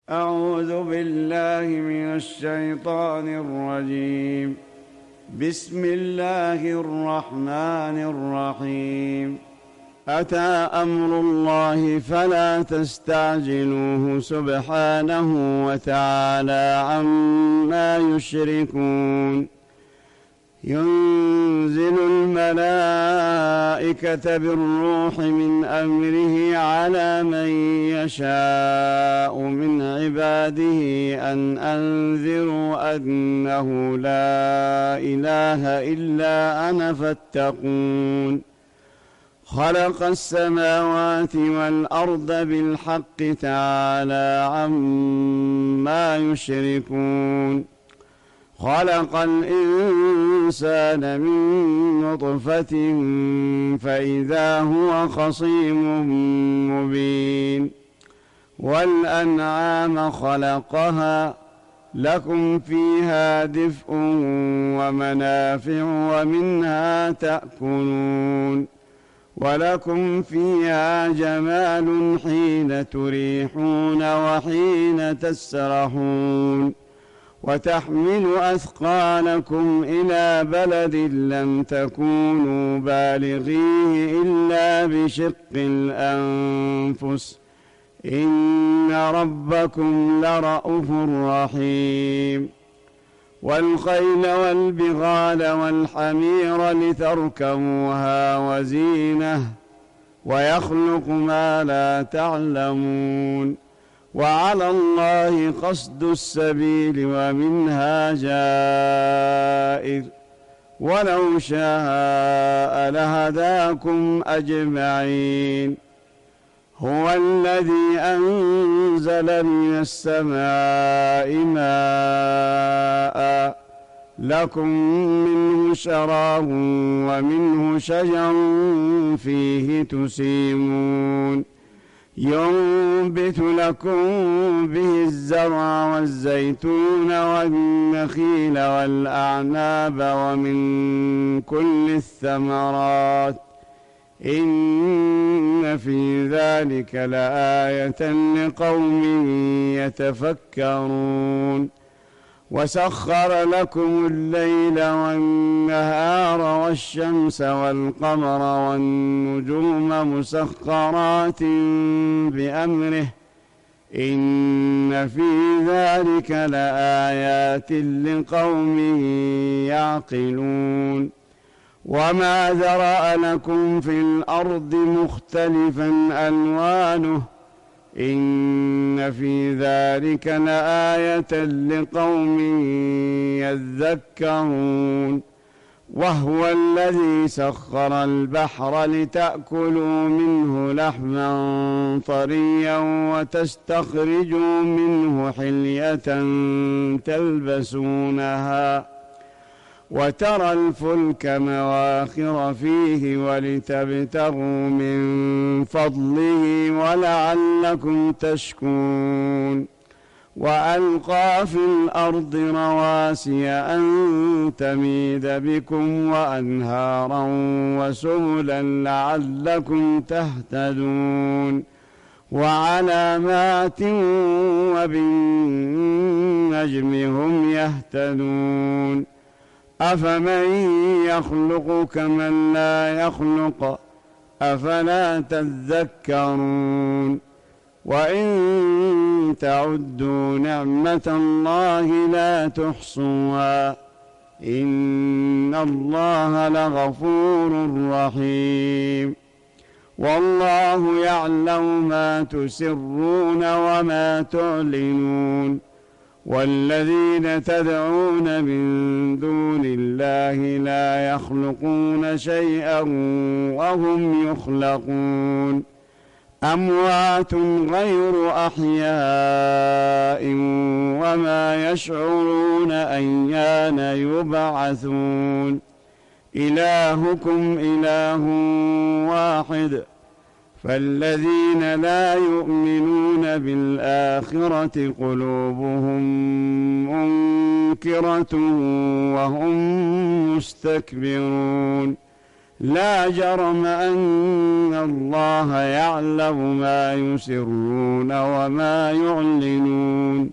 أعوذ بالله من الشيطان الرجيم. بسم الله الرحمن الرحيم. أتى أمر الله فلا تستعجلوه سبحانه وتعالى عما يشركون. ينزل الملائكة بالروح من أمره على من يشاء من عباده أن أنذروا أنه لا إله إلا أنا فاتقون. خلق السماوات والأرض بالحق تعالى عما يشركون. خلق الإنسان من نطفة فإذا هو خصيم مبين. والأنعام خلقها لكم فيها دفء ومنافع ومنها تأكلون. ولكم فيها جمال حين تريحون وحين تسرحون. وتحمل أثقالكم إلى بلد لم تكونوا بالغيه إلا بشق الأنفس إن ربكم لرءوف رحيم. والخيل والبغال والحمير لتركبوها وزينة ويخلق ما لا تعلمون. وعلى الله قصد السبيل ومنها جائر ولو شاء لهداكم أجمعين. هو الذي أنزل من السماء ماء لكم منه شراب ومنه شجر فيه تسيمون. ينبت لكم به الزرع والزيتون والنخيل والأعناب ومن كل الثمرات إن في ذلك لآية لقوم يتفكرون. وسخر لكم الليل والنهار والشمس والقمر والنجوم مسخرات بأمره إن في ذلك لآيات لقوم يعقلون. وما ذرأ لكم في الأرض مختلفا ألوانه إن في ذلك لآية لقوم يذكرون. وهو الذي سخر البحر لتأكلوا منه لحما طريا وتستخرجوا منه حلية تلبسونها وترى الفلك مواخر فيه ولتبتغوا من فضله ولعلكم تشكرون. وألقى في الأرض رواسي أن تميد بكم وأنهارا وسبلا لعلكم تهتدون. وعلامات وبالنجم هم يهتدون. أفمن يخلق كمن لا يخلق أفلا تذكرون. وإن تعدوا نعمة الله لا تحصوها إن الله لغفور رحيم. والله يعلم ما تسرون وما تعلنون. والذين تدعون من دون الله لا يخلقون شيئا وهم يخلقون. أموات غير أحياء وما يشعرون أيان يبعثون. إلهكم إله واحد فالذين لا يؤمنون بالآخرة قلوبهم منكرة وهم مستكبرون. لا جرم أن الله يعلم ما يسرون وما يعلنون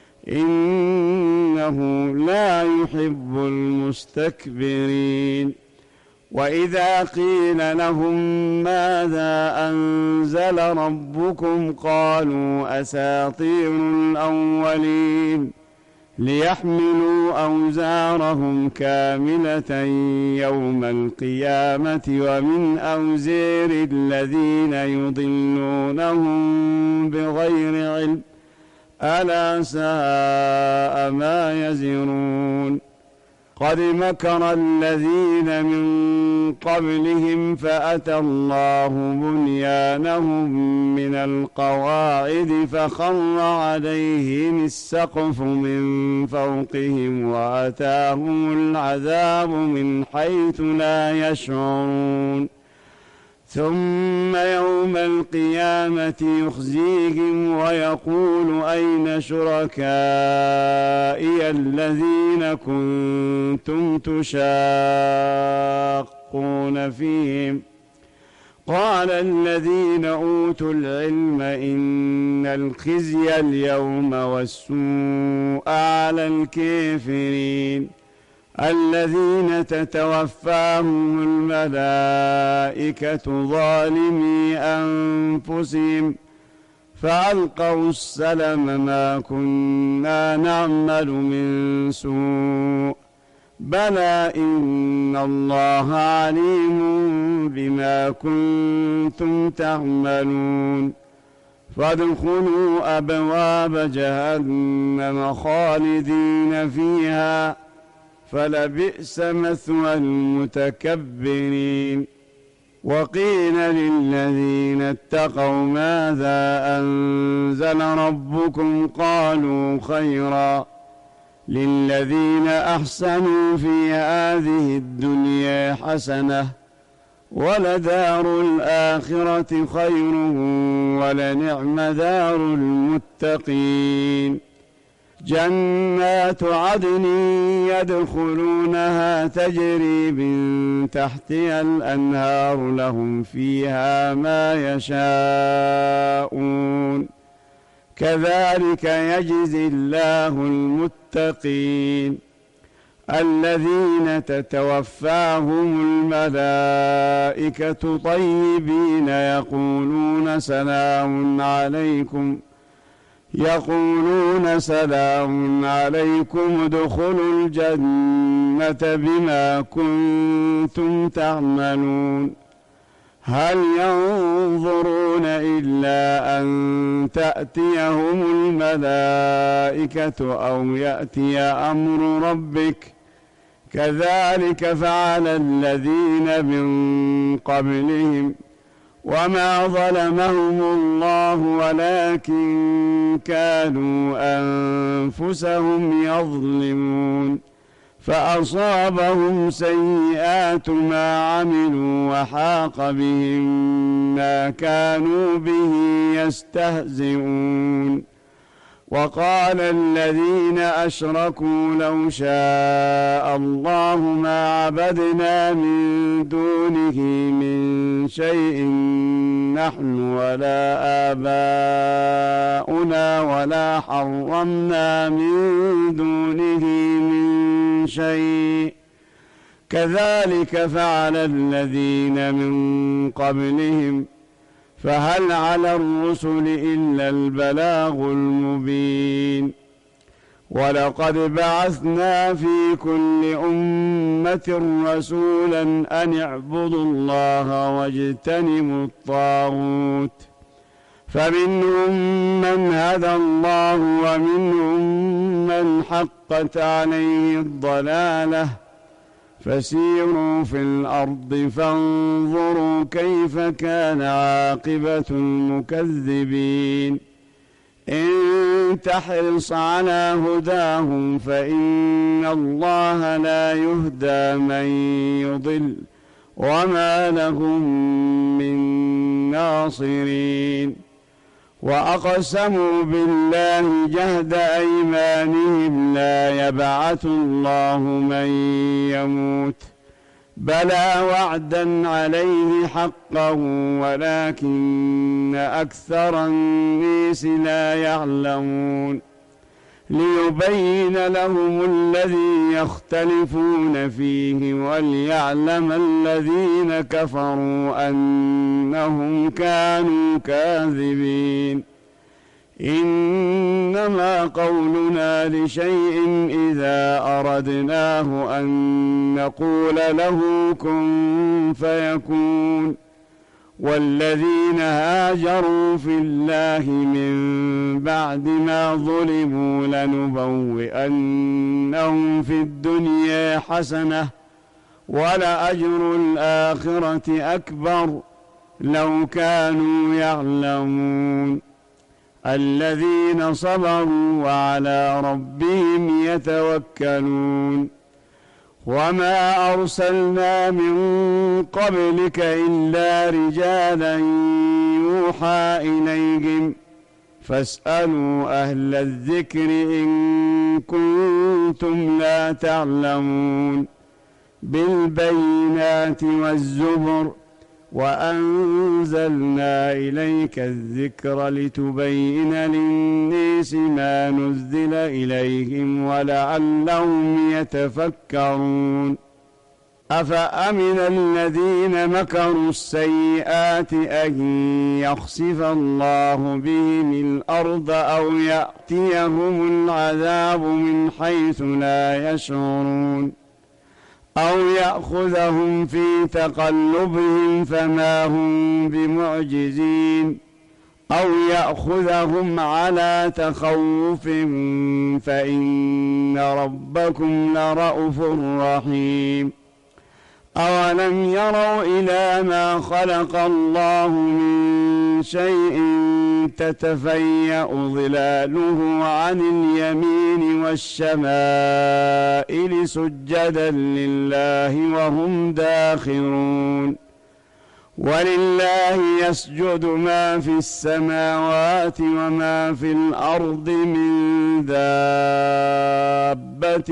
إنه لا يحب المستكبرين. وإذا قيل لهم ماذا أنزل ربكم قالوا أساطير الأولين ليحملوا أوزارهم كاملة يوم القيامة ومن أوزار الذين يضلونهم بغير علم ألا ساء ما يزرون. قد مكر الذين من قبلهم فأتى الله بنيانهم من القواعد فخر عليهم السقف من فوقهم وأتاهم العذاب من حيث لا يشعرون. ثم يوم القيامة يخزيهم ويقول أين شركائي الذين كنتم تشاقون فيهم قال الذين أوتوا العلم إن الخزي اليوم والسوء على الكافرين الذين تتوفاهم الملائكة ظالمي أنفسهم فألقوا السلم ما كنا نعمل من سوء بلى إن الله عليم بما كنتم تعملون. فادخلوا أبواب جهنم خالدين فيها فلبئس مثوى المتكبرين. وقيل للذين اتقوا ماذا أنزل ربكم قالوا خيرا للذين أحسنوا في هذه الدنيا حسنة ولدار الآخرة خير ولنعم دار المتقين. جنات عدن يدخلونها تجري من تحتها الأنهار لهم فيها ما يشاءون كذلك يجزي الله المتقين الذين تتوفاهم الملائكة طيبين يقولون سلام عليكم ادخلوا الجنة بما كنتم تعملون. هل ينظرون إلا أن تأتيهم الملائكة أو يأتي أمر ربك كذلك فعل الذين من قبلهم وما ظلمهم الله ولكن كانوا أنفسهم يظلمون. فأصابهم سيئات ما عملوا وحاق بهم ما كانوا به يستهزئون. وقال الذين أشركوا لو شاء الله ما عبدنا من دونه من شيء نحن ولا آباؤنا ولا حرمنا من دونه من شيء كذلك فعل الذين من قبلهم فهل على الرسل إلا البلاغ المبين. ولقد بعثنا في كل أمة رسولا أن اعبدوا الله واجتنبوا الطاغوت فمنهم من هدى الله ومنهم من حقت عليه الضلالة فسيروا في الأرض فانظروا كيف كان عاقبة المكذبين. إن تحرص على هداهم فإن الله لا يهدى من يضل وما لهم من ناصرين. وأقسموا بالله جهد أيمانهم لا يبعث الله من يموت بلى وعدا عليه حقا ولكن أكثر الناس لا يعلمون ليبين لهم الذي يختلفون فيه وليعلم الذين كفروا أنهم كانوا كاذبين إنما قولنا لشيء إذا أردناه أن نقول له كن فيكون والذين هاجروا في الله من بعد ما ظلموا لنبوئنهم في الدنيا حسنة ولأجر الآخرة أكبر لو كانوا يعلمون الذين صبروا وعلى ربهم يتوكلون وما أرسلنا من قبلك إلا رجالا يوحى إليهم فاسألوا أهل الذكر إن كنتم لا تعلمون بالبينات والزبر وأنزلنا إليك الذكر لتبين للناس ما نزل إليهم ولعلهم يتفكرون أفأمن الذين مكروا السيئات أن يخسف الله بهم الأرض أو يأتيهم العذاب من حيث لا يشعرون أو يأخذهم في تقلبهم فما هم بمعجزين أو يأخذهم على تخوف فإن ربكم لرؤوف رحيم أولم يروا إلى ما خلق الله من شيء تتفيأ ظلاله عن اليمين والشمائل سجدا لله وهم داخرون ولله يسجد ما في السماوات وما في الأرض من دابة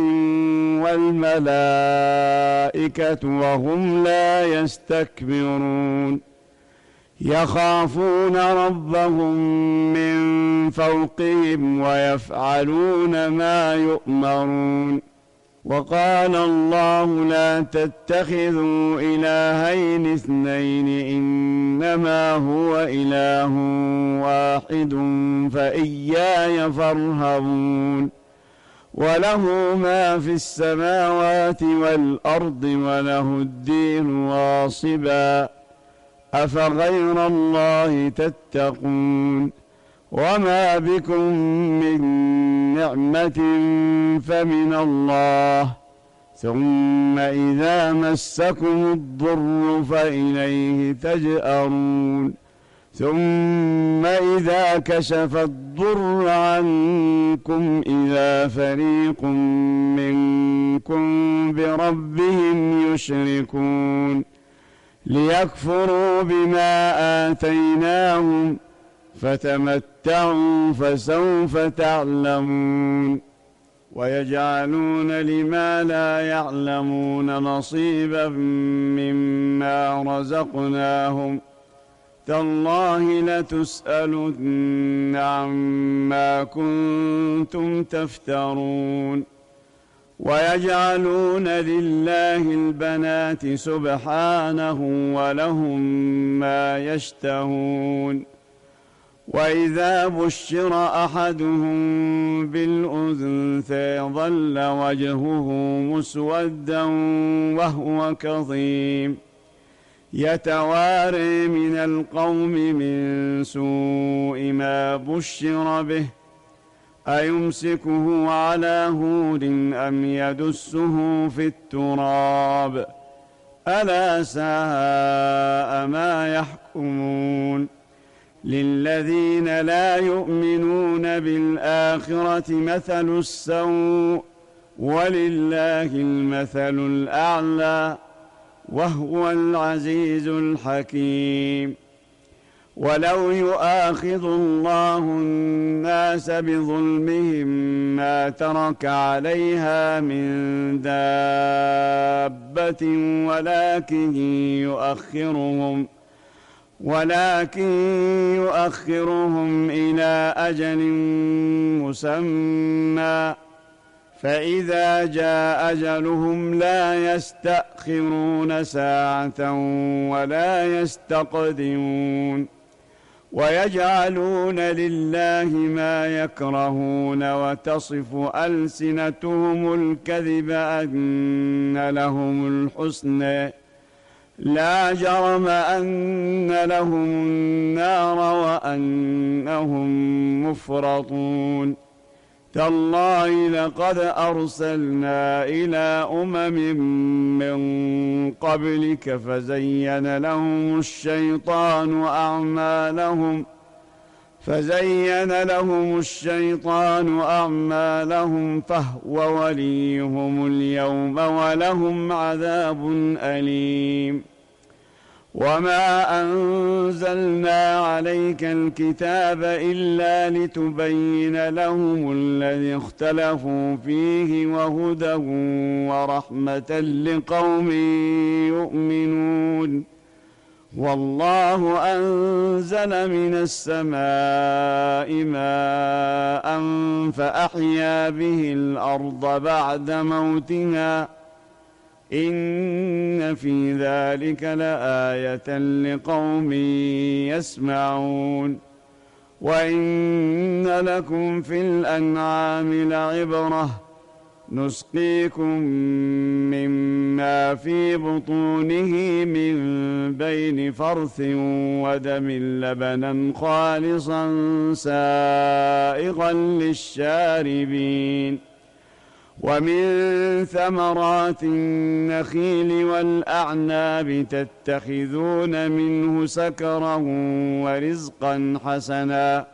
والملائكة وهم لا يستكبرون يخافون ربهم من فوقهم ويفعلون ما يؤمرون وقال الله لا تتخذوا إلهين اثنين إنما هو إله واحد فإياي فارهبون وله ما في السماوات والأرض وله الدين واصبا أفغير الله تتقون وما بكم من نعمة فمن الله ثم إذا مسكم الضر فإليه تجأرون ثم إذا كشف الضر عنكم إذا فريق منكم بربهم يشركون ليكفروا بما آتيناهم فتمتعوا فسوف تعلمون ويجعلون لما لا يعلمون نصيبا مما رزقناهم تالله لتسألن عما كنتم تفترون ويجعلون لله البنات سبحانه ولهم ما يشتهون وإذا بشر أحدهم بالأنثى ظل وجهه مسودا وهو كظيم يتواري من القوم من سوء ما بشر به أيمسكه على هون أم يدسه في التراب ألا ساء ما يحكمون للذين لا يؤمنون بالآخرة مثل السوء ولله المثل الأعلى وهو العزيز الحكيم ولو يؤاخذ الله الناس بظلمهم ما ترك عليها من دابة ولكن يؤخرهم إلى أجل مسمى، فإذا جاء أجلهم لا يستأخرون ساعة ولا يستقدمون. ويجعلون لله ما يكرهون وتصف ألسنتهم الكذب أن لهم الحسنى لا جرم أن لهم النار وأنهم مفرطون. تالله لقد أرسلنا إلى أمم من قبلك فزين لهم الشيطان أعمالهم فهو وليهم اليوم ولهم عذاب أليم. وما أنزلنا عليك الكتاب إلا لتبين لهم الذي اختلفوا فيه وهدى ورحمة لقوم يؤمنون. والله أنزل من السماء ماء فأحيا به الأرض بعد موتها إن في ذلك لآية لقوم يسمعون. وإن لكم في الأنعام لعبرة نسقيكم مما في بطونه من بين فرث ودم لبنا خالصا سائغا للشاربين. ومن ثمرات النخيل والأعناب تتخذون منه سكرا ورزقا حسنا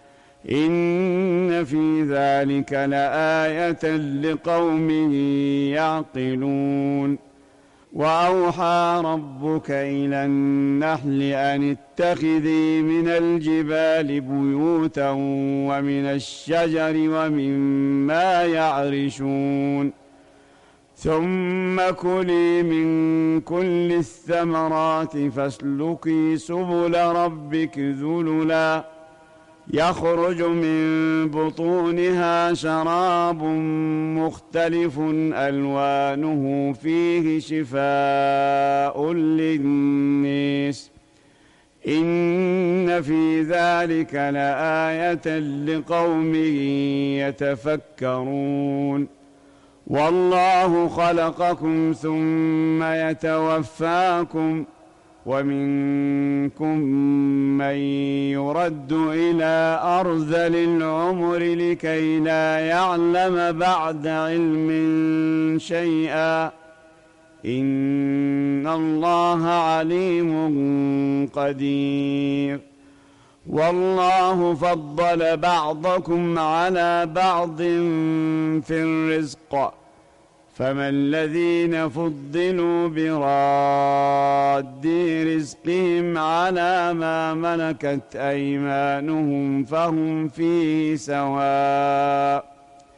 إن في ذلك لآية لقوم يعقلون. وأوحى ربك إلى النحل أن اتخذي من الجبال بيوتا ومن الشجر ومما يعرشون ثم كلي من كل الثمرات فاسلكي سبل ربك ذللا يخرج من بطونها شراب مختلف ألوانه فيه شفاء للناس إن في ذلك لآية لقوم يتفكرون. والله خلقكم ثم يتوفاكم ومنكم من يرد إلى أرذل العمر لكي لا يعلم بعد علم شيئا إن الله عليم قدير. والله فضل بعضكم على بعض في الرزق فما الذين فضلوا براد رزقهم على ما ملكت أيمانهم فهم فيه سواء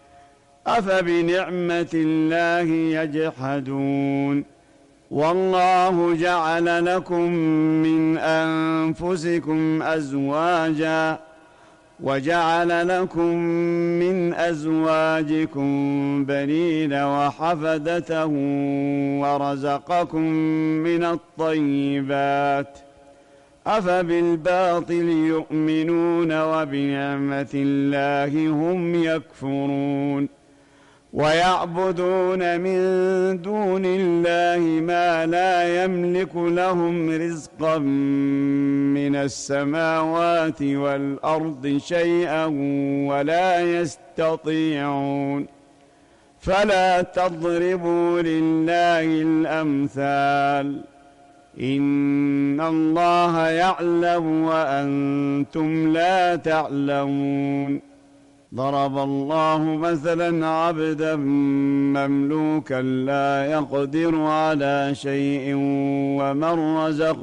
أفبنعمة الله يجحدون. والله جعل لكم من أنفسكم أزواجا وجعل لكم من أزواجكم بنين وحفدة ورزقكم من الطيبات أفبالباطل يؤمنون وبنعمة الله هم يكفرون. ويعبدون من دون الله ما لا يملك لهم رزقا من السماوات والأرض شيئا ولا يستطيعون. فلا تضربوا لله الأمثال إن الله يعلم وأنتم لا تعلمون. ضرب الله مثلا عبدا مملوكا لا يقدر على شيء ومن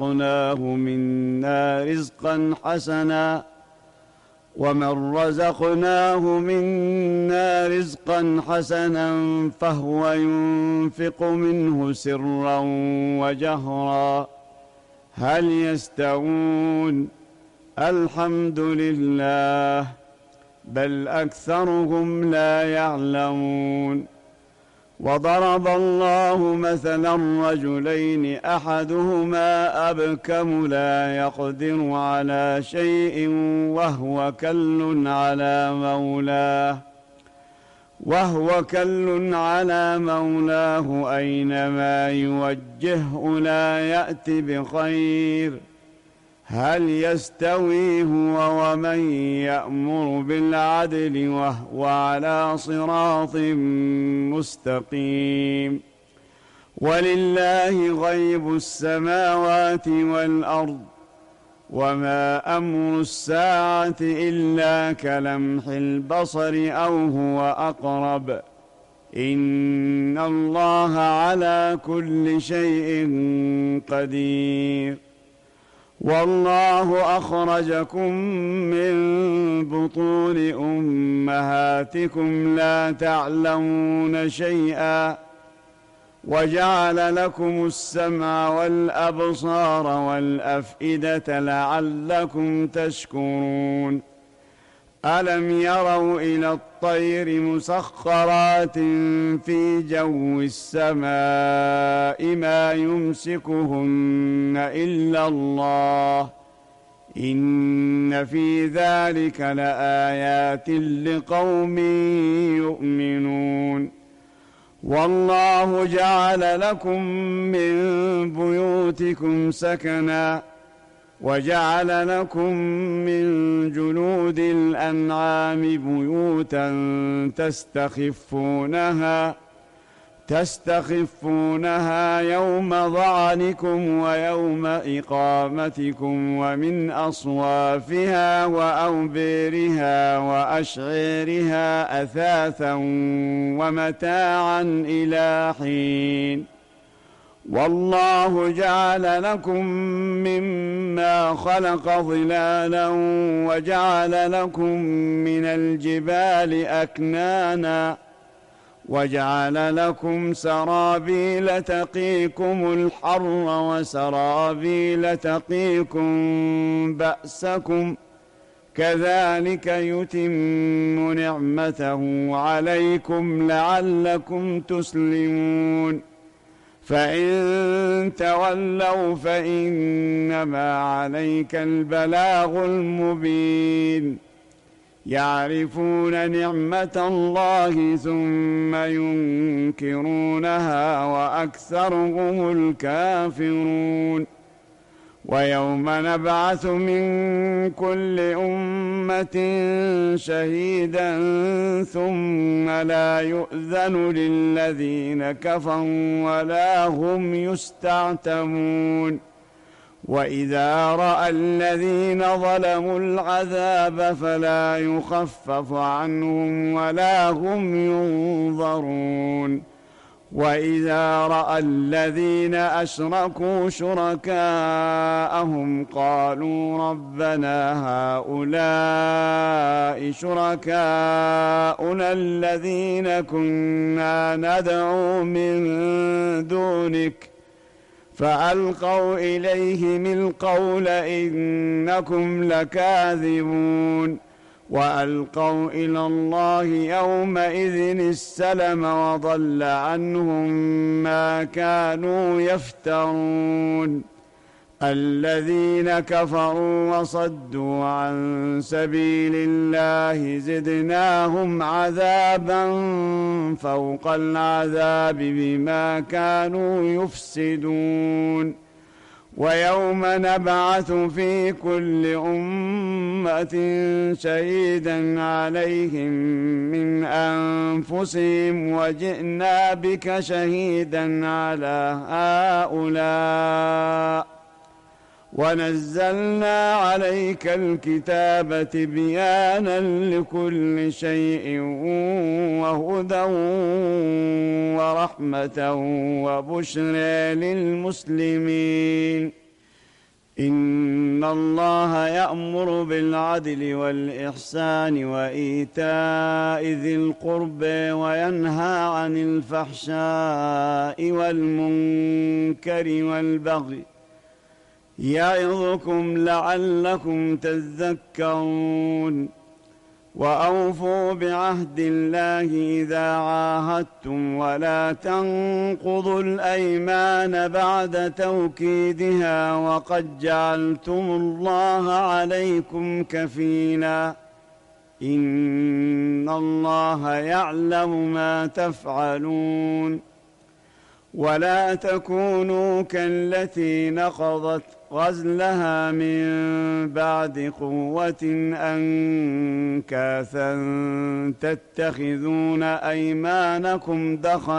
رزقناه منا رزقا حسنا فهو ينفق منه سرا وجهرا هل يستوون؟ الحمد لله بل أكثرهم لا يعلمون. وضرب الله مثلا رجلين أحدهما أبكم لا يقدر على شيء وهو كل على مولاه أينما يوجهه لا يأت بخير هل يستوي هو ومن يأمر بالعدل وهو على صراط مستقيم؟ ولله غيب السماوات والأرض وما أمر الساعة إلا كلمح البصر أو هو أقرب إن الله على كل شيء قدير. والله أخرجكم من بطون أمهاتكم لا تعلمون شيئا وجعل لكم السمع والأبصار والأفئدة لعلكم تشكرون. ألم يروا إلى الطير مسخرات في جو السماء ما يمسكهن إلا الله إن في ذلك لآيات لقوم يؤمنون. والله جعل لكم من بيوتكم سكنا وجعل لكم من جلود الأنعام بيوتا تستخفونها يوم ظعنكم ويوم إقامتكم ومن أصوافها وأوبيرها وأشعيرها أثاثا ومتاعا إلى حين. والله جعل لكم مما خلق ظلالا وجعل لكم من الجبال أكنانا وجعل لكم سرابيل تقيكم الحر وسرابيل تقيكم بأسكم كذلك يتم نعمته عليكم لعلكم تسلمون. فإن تولوا فإنما عليك البلاغ المبين. يعرفون نعمة الله ثم ينكرونها وأكثرهم الكافرون. ويوم نبعث من كل أمة شهيدا ثم لا يؤذن للذين كفروا ولا هم يستعتبون. وإذا رأى الذين ظلموا العذاب فلا يخفف عنهم ولا هم ينظرون. وإذا رأى الذين أشركوا شركاءهم قالوا ربنا هؤلاء شركاؤنا الذين كنا ندعو من دونك فألقوا إليهم القول إنكم لكاذبون. وألقوا إلى الله يومئذ السلم وضل عنهم ما كانوا يفترون. الذين كفروا وصدوا عن سبيل الله زدناهم عذابا فوق العذاب بما كانوا يفسدون. ويوم نبعث في كل أمة شهيدا عليهم من أنفسهم وجئنا بك شهيدا على هؤلاء ونزلنا عليك الكتاب تبيانا لكل شيء وهدى ورحمة وبشرى للمسلمين. إن الله يأمر بالعدل والإحسان وإيتاء ذي القربى وينهى عن الفحشاء والمنكر والبغي يعظكم لعلكم تذكرون. وأوفوا بعهد الله إذا عاهدتم ولا تنقضوا الأيمان بعد توكيدها وقد جعلتم الله عليكم كفيلا إن الله يعلم ما تفعلون. ولا تكونوا كالتي نقضت غزلها من بعد قوة أنكاثا تتخذون أيمانكم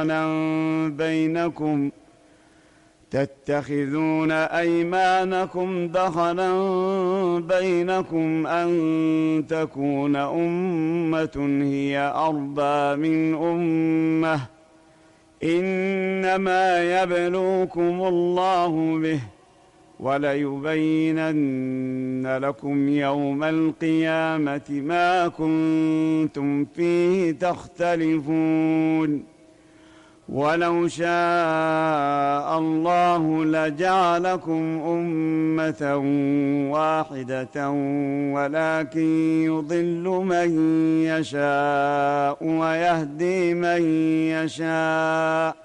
دخلا بينكم أن تكون أمة هي أربى من أمة إنما يبلوكم الله به وليبينن لكم يوم القيامة ما كنتم فيه تختلفون. ولو شاء الله لجعلكم أمة واحدة ولكن يضل من يشاء ويهدي من يشاء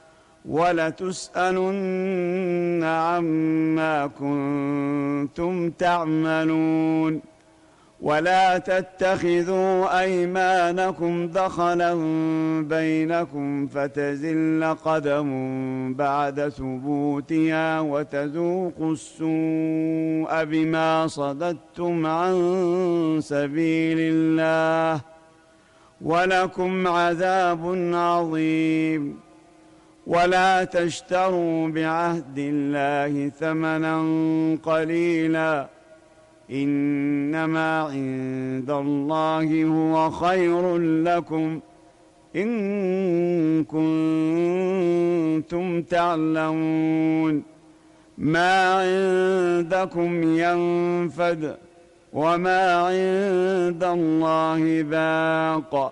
ولتسألن عما كنتم تعملون. ولا تتخذوا أيمانكم دخلا بينكم فتزل قدم بعد ثبوتها وتذوقوا السوء بما صددتم عن سبيل الله ولكم عذاب عظيم. ولا تشتروا بعهد الله ثمنا قليلا إنما عند الله هو خير لكم إن كنتم تعلمون. ما عندكم ينفد وما عند الله باق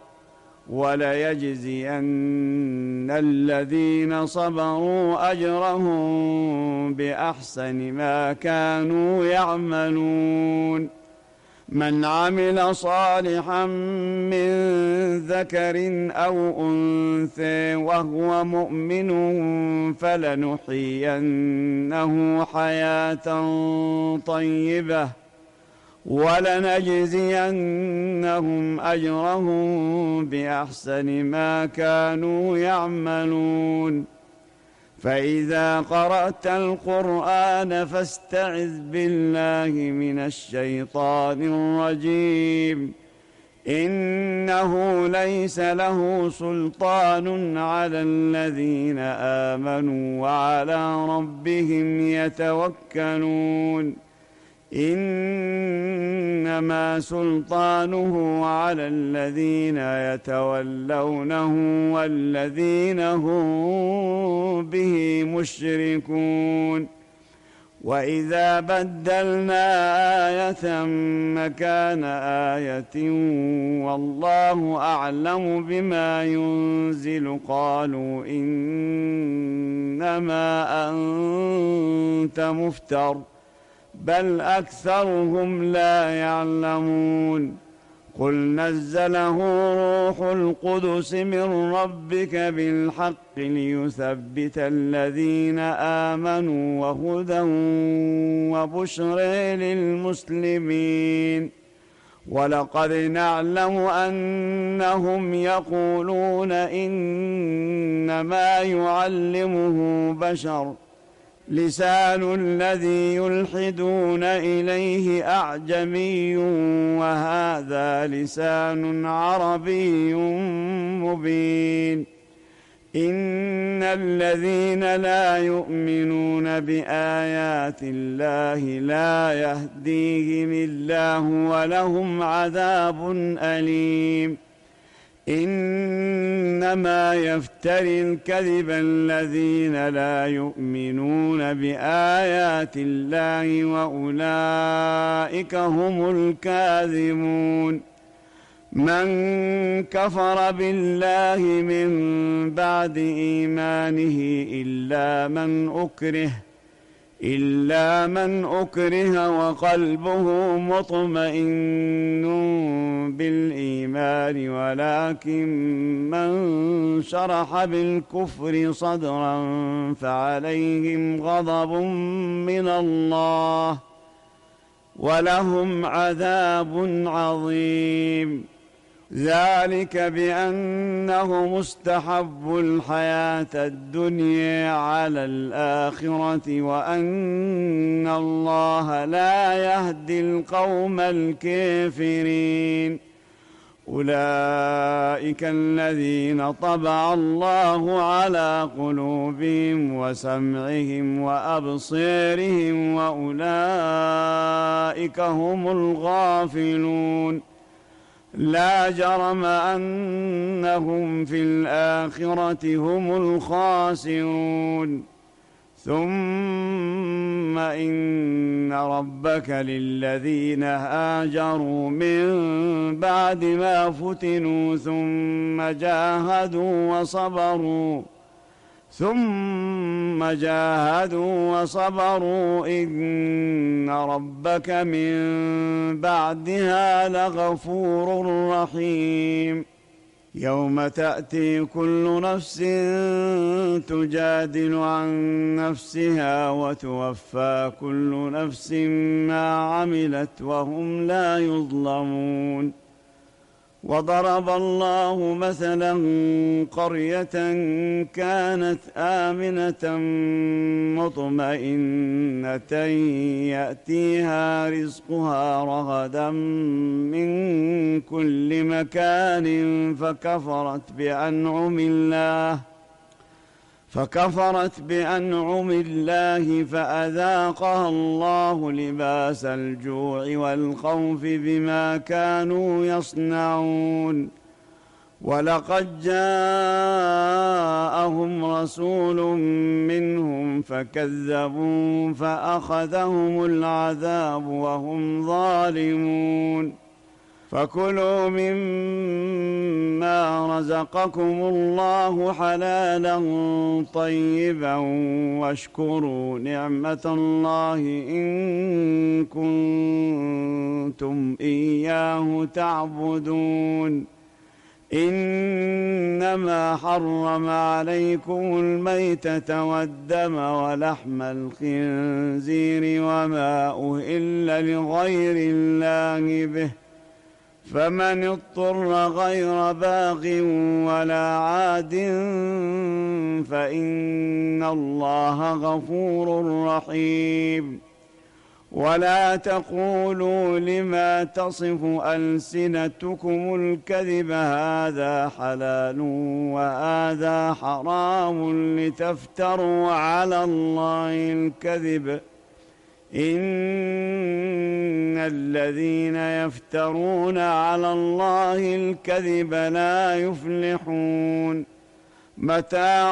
وليجزين الذين صبروا أجرهم بأحسن ما كانوا يعملون. من عمل صالحا من ذكر أو أنثى وهو مؤمن فلنحيينه حياة طيبة ولنجزينهم أجرهم بأحسن ما كانوا يعملون. فإذا قرأت القرآن فاستعذ بالله من الشيطان الرجيم إنه ليس له سلطان على الذين آمنوا وعلى ربهم يتوكلون. إنما سلطانه على الذين يتولونه والذين هم به مشركون. وإذا بدلنا آية مكان آية والله أعلم بما ينزل قالوا إنما أنت مفتر بل أكثرهم لا يعلمون. قل نزله روح القدس من ربك بالحق ليثبت الذين آمنوا وهدى وبشرى للمسلمين. ولقد نعلم أنهم يقولون إنما يعلمه بشر لسان الذي يلحدون إليه أعجمي وهذا لسان عربي مبين. إن الذين لا يؤمنون بآيات الله لا يهديهم الله ولهم عذاب أليم. إنما يفتري الكذب الذين لا يؤمنون بآيات الله وأولئك هم الكاذبون. من كفر بالله من بعد إيمانه إلا من أكره وقلبه مطمئن بالإيمان ولكن من شرح بالكفر صدرا فعليهم غضب من الله ولهم عذاب عظيم. ذلك بأنهم استحبوا الحياة الدنيا على الآخرة وأن الله لا يهدي القوم الكافرين. أولئك الذين طبع الله على قلوبهم وسمعهم وأبصارهم وأولئك هم الغافلون. لا جرم أنهم في الآخرة هم الخاسرون. ثم إن ربك للذين هاجروا من بعد ما فتنوا ثم جاهدوا وصبروا إن ربك من بعدها لغفور رحيم. يوم تأتي كل نفس تجادل عن نفسها وتوفى كل نفس ما عملت وهم لا يظلمون. وضرب الله مثلا قرية كانت آمنة مطمئنة يأتيها رزقها رغدا من كل مكان فكفرت بأنعم الله فأذاقها الله لباس الجوع والخوف بما كانوا يصنعون. ولقد جاءهم رسول منهم فكذبوا فأخذهم العذاب وهم ظالمون. فكلوا مما رزقكم الله حلالا طيبا واشكروا نعمة الله إن كنتم إياه تعبدون. إنما حرم عليكم الميتة والدم ولحم الخنزير وما أهل لغير الله به فمن اضطر غير باغ ولا عاد فإن الله غفور رحيم. ولا تقولوا لما تصف ألسنتكم الكذب هذا حلال وهذا حرام لتفتروا على الله الكذب إن الذين يفترون على الله الكذب لا يفلحون. متاع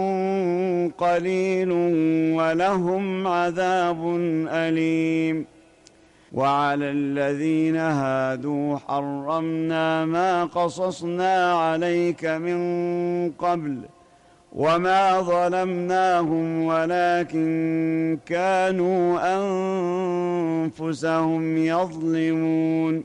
قليل ولهم عذاب أليم. وعلى الذين هادوا حرمنا ما قصصنا عليك من قبل وما ظلمناهم ولكن كانوا أنفسهم يظلمون.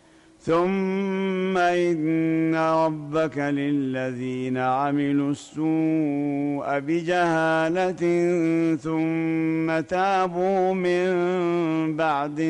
ثم إن ربك للذين عملوا السوء بجهالة ثم تابوا من بعد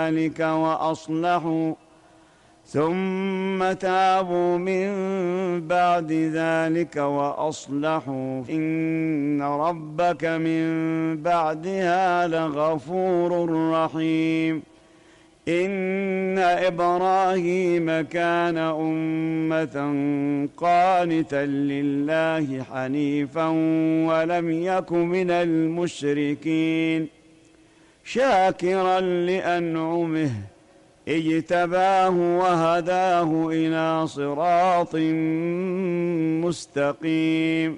ذلك وأصلحوا إن ربك من بعدها لغفور رحيم. إن إبراهيم كان أمة قانتا لله حنيفا ولم يك من المشركين شاكرا لأنعمه اجتباه وهداه إلى صراط مستقيم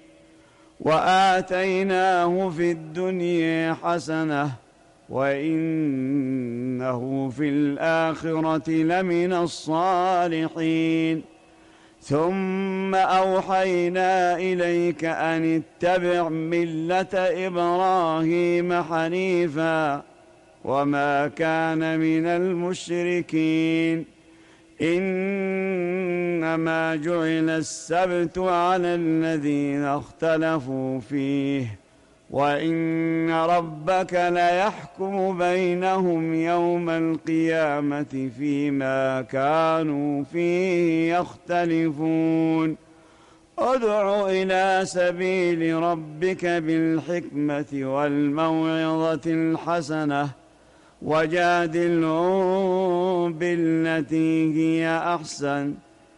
وآتيناه في الدنيا حسنة وإنه في الآخرة لمن الصالحين ثم أوحينا إليك أن اتبع ملة إبراهيم حنيفا وما كان من المشركين إنما جعل السبت على الذين اختلفوا فيه وإن ربك ليحكم بينهم يوم القيامة فيما كانوا فيه يختلفون ادع إلى سبيل ربك بالحكمة والموعظة الحسنة وجادلهم بالتي هي أحسن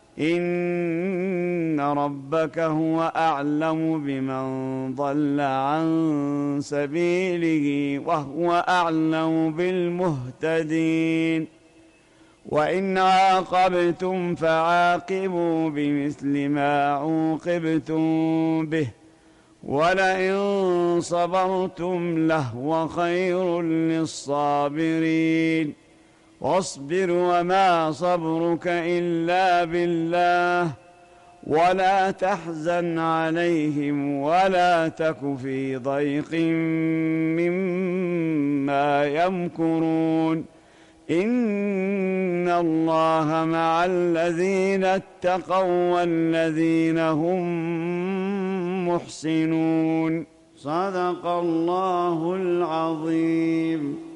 إن ربك هو أعلم بمن ضل عن سبيله وهو أعلم بالمهتدين وإن عاقبتم فعاقبوا بمثل ما عوقبتم به ولئن صبرتم لهو خير للصابرين واصبر وما صبرك إلا بالله ولا تحزن عليهم ولا تك في ضيق مما يمكرون إن الله مع الذين اتقوا والذين هم محسنون صدق الله العظيم.